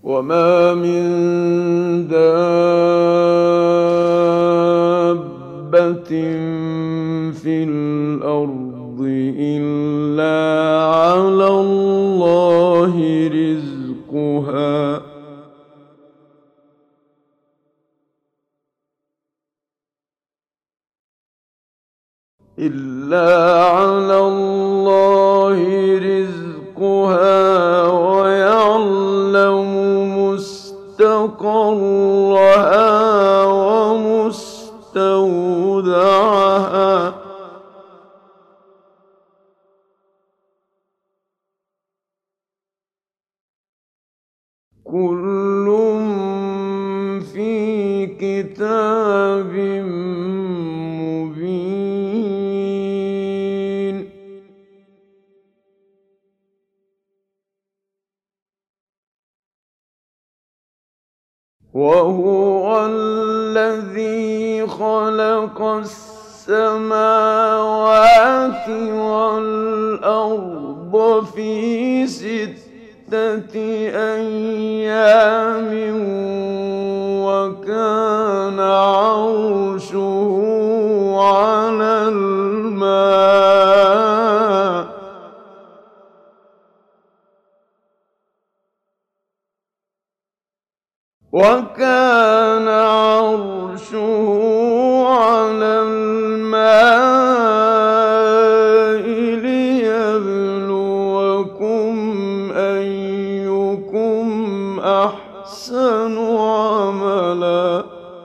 وما من دابة في الأرض إلا على الله رزقها ويعلم مستقرها ومستودعها كل في كتاب مبين. وهو الذي خلق السماوات والأرض في 6 أيام وكان عرشه على الماء ليبلوكم أيكم أحسن عملا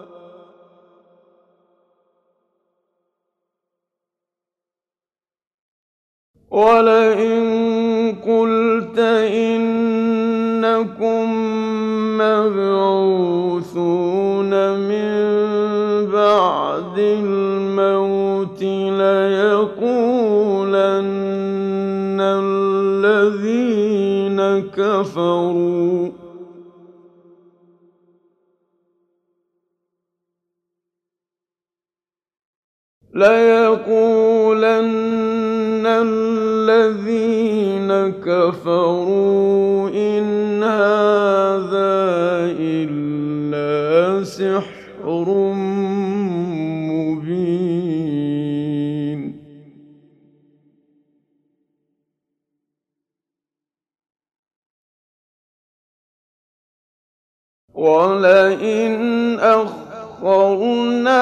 ولئن قلت إنكم مبعوثون من بعد الموت ليقولن الذين كفروا إن هذا إلا سحر مبين. ولئن أخرنا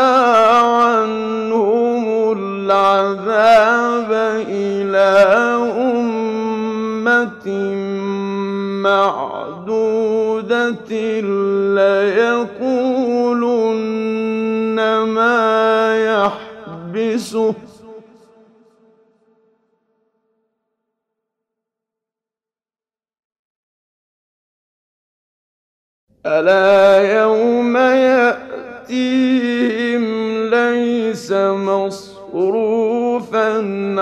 عنهم العذاب إلى أمة معدودة ليقولن ما يحبسه ألا يوم يأتيهم ليس مصروفا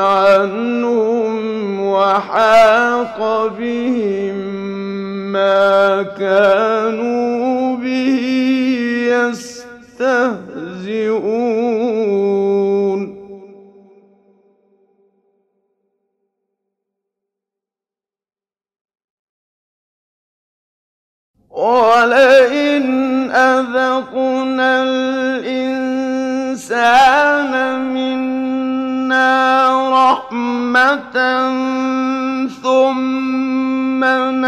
عنهم وحاق بهم ما كانوا به يستهزئون. ولئن أذقنا الإنسان منا رحمة ثم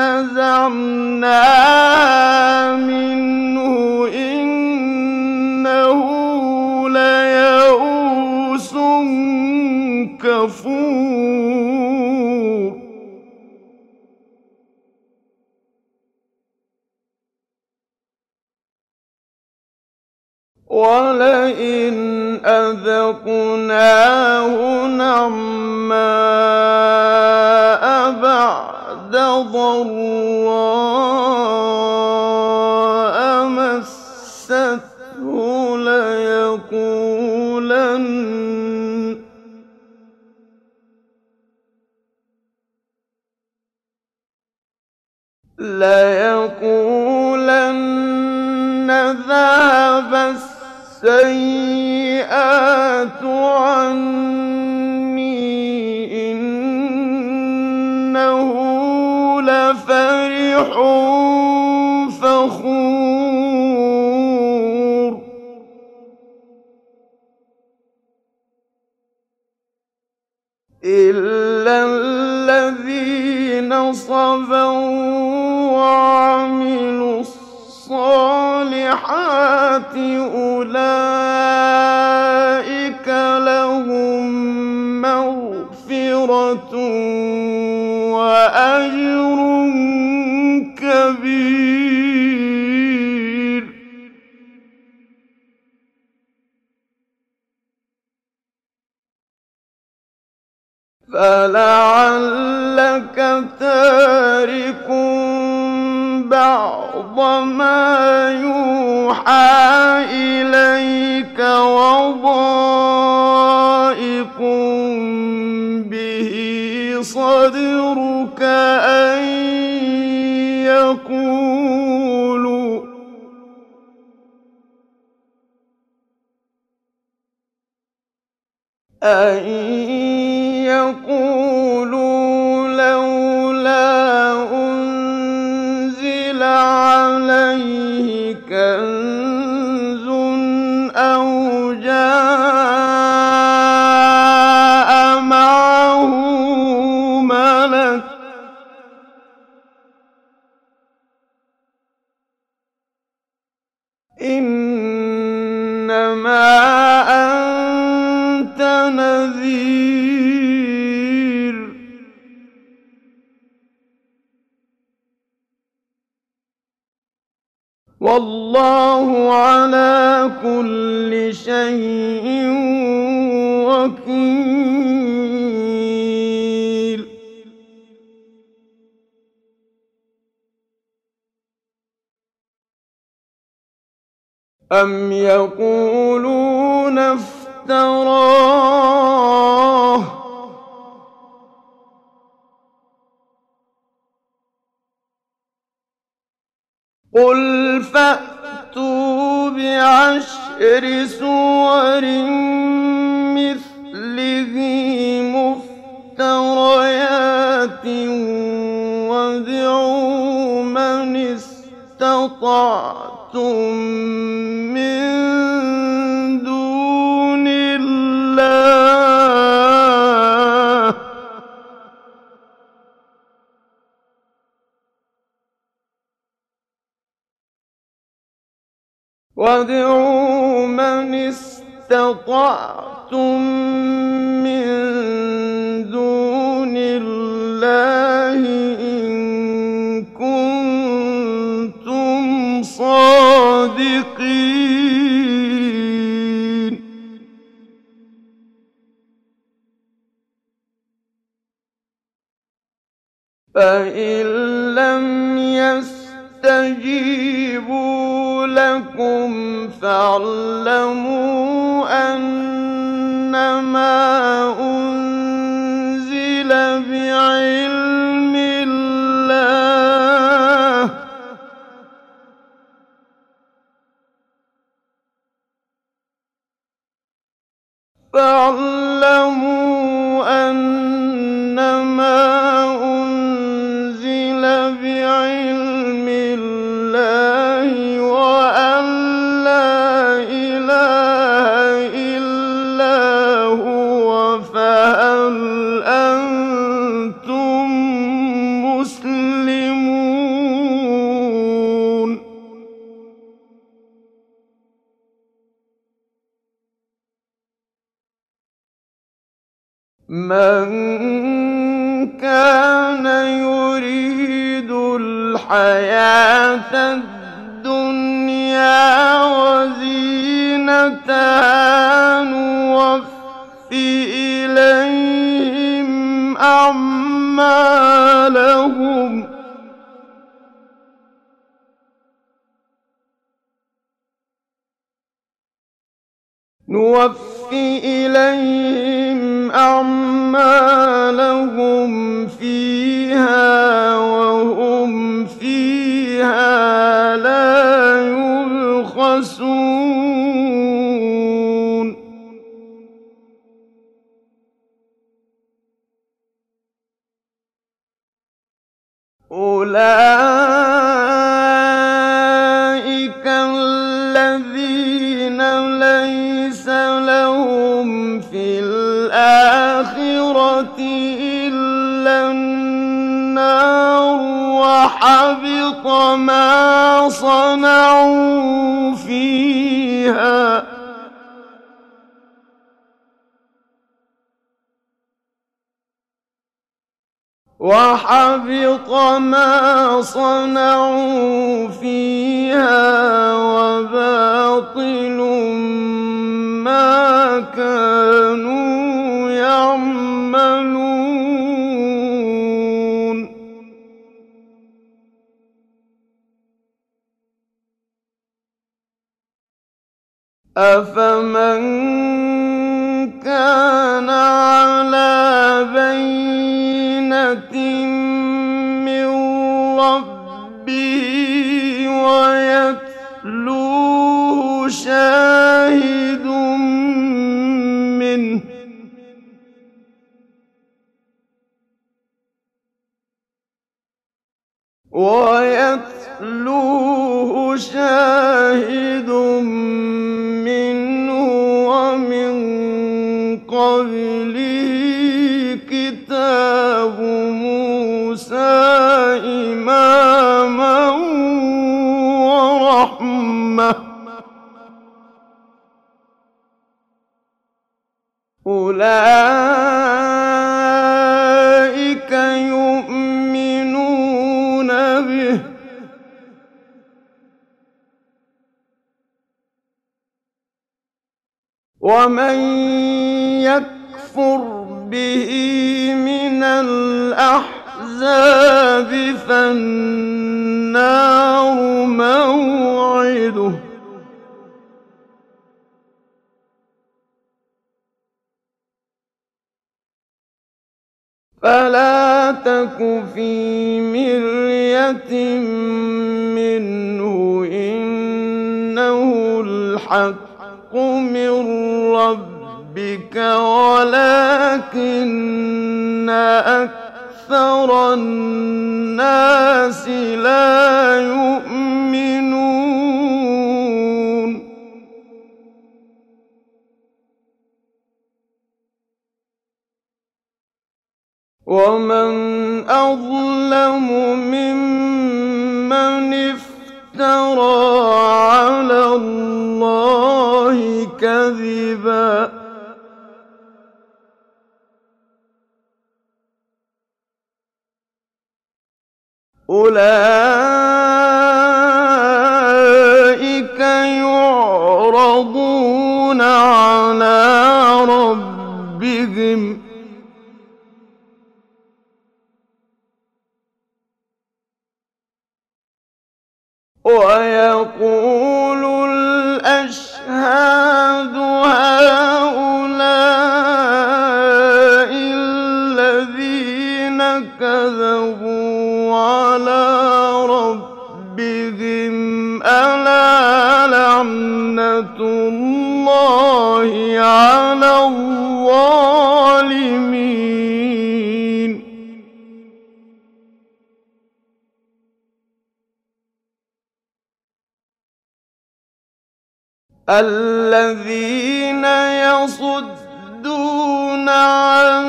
نزعناها منه إنه ليئوس كفور. ولئن أذقناه نعماء بعد ضراء مسته ليقولن ذهب السيئات عني إنه لفرح فخور إلا الذين صبروا وعملوا الصالحات أولئك لهم مغفرة وأجر كبير. فلعلك تارك بعض ما يوحى إليك وضائق به صدرك أن يقولوا لولا أنزل عليه كنز أو جاء معه ملك إنما أنت نذير والله على كل شيء وكيل. أم يقولون افتراه قل فأتوا بعشر سور مثله مفتريات وادعوا من استطعتم من دون الله إن كنتم صادقين. فإن لم يستجيبوا لكم فاعلموا أنما أنزل بعلم الله وأن لا إله إلا هو فهل أنتم مسلمون. من كان يريد الحياة الدنيا وزينتها نوفِ إليهم أعمالهم فيها وهم فيها لا يبخسون. أولئك صنعوا فيها وحبط ما صنعوا فيها وباطل ما كانوا يعملون أفمن كان على بينة من ربه ويتلوه شاهد منه ومن قبله كتاب موسى إماما ورحمة أولئك يؤمنون به ومن يكفر به من الأحزاب فالنار موعده فلا تك في مرية منه إنه الحق من ربك ولكن أكثر الناس لا يؤمنون ومن أظلم ممن افترى على الله كذبا أولئك يعرضون على ربهم ويقول الأشهاد هؤلاء الذين كذبوا على ربهم ألا لعنة الله على الظالمين الذين يصدون عن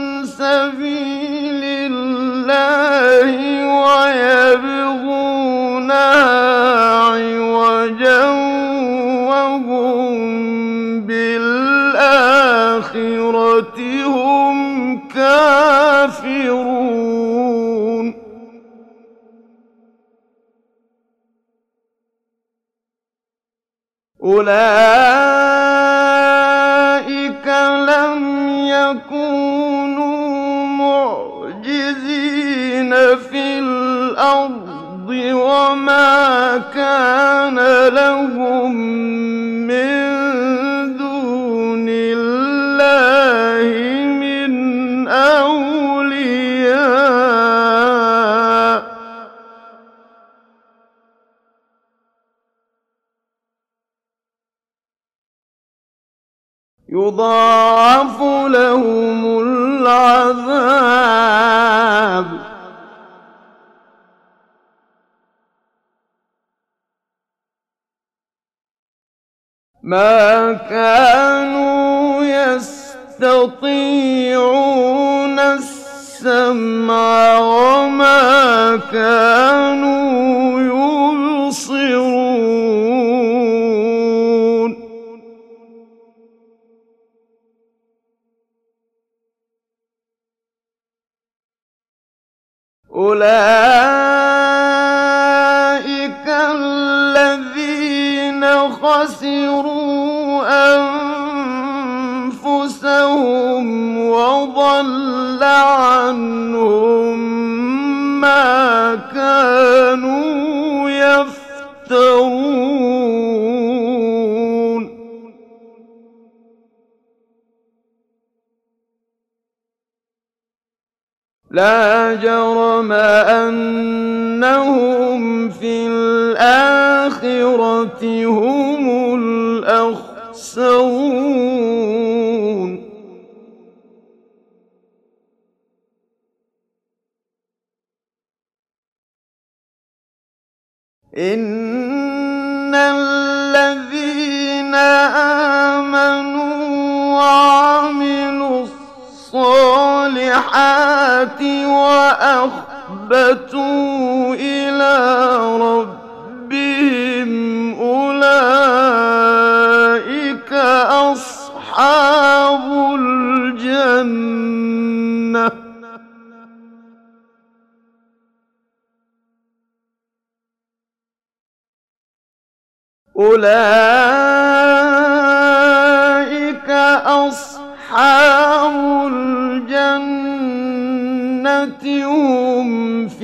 سبيل الله ويبغونها عوجا وهم بالآخرة هم كافرون أولئك لم يكونوا معجزين في الأرض وما كان لهم من دون الله من أولياء يضاعف لهم العذاب ما كانوا يستطيعون السمع وما كانوا يبصرون أولئك الذين خسروا أنفسهم وضل عنهم ما كانوا يفترون لا جرم أنهم في الآخرة هم الأخسرون إن الذين آمنوا وعملوا الصالحات وأخبتوا إلى ربهم أولئك أصحاب الجنة أولئك أصحاب الجنة هم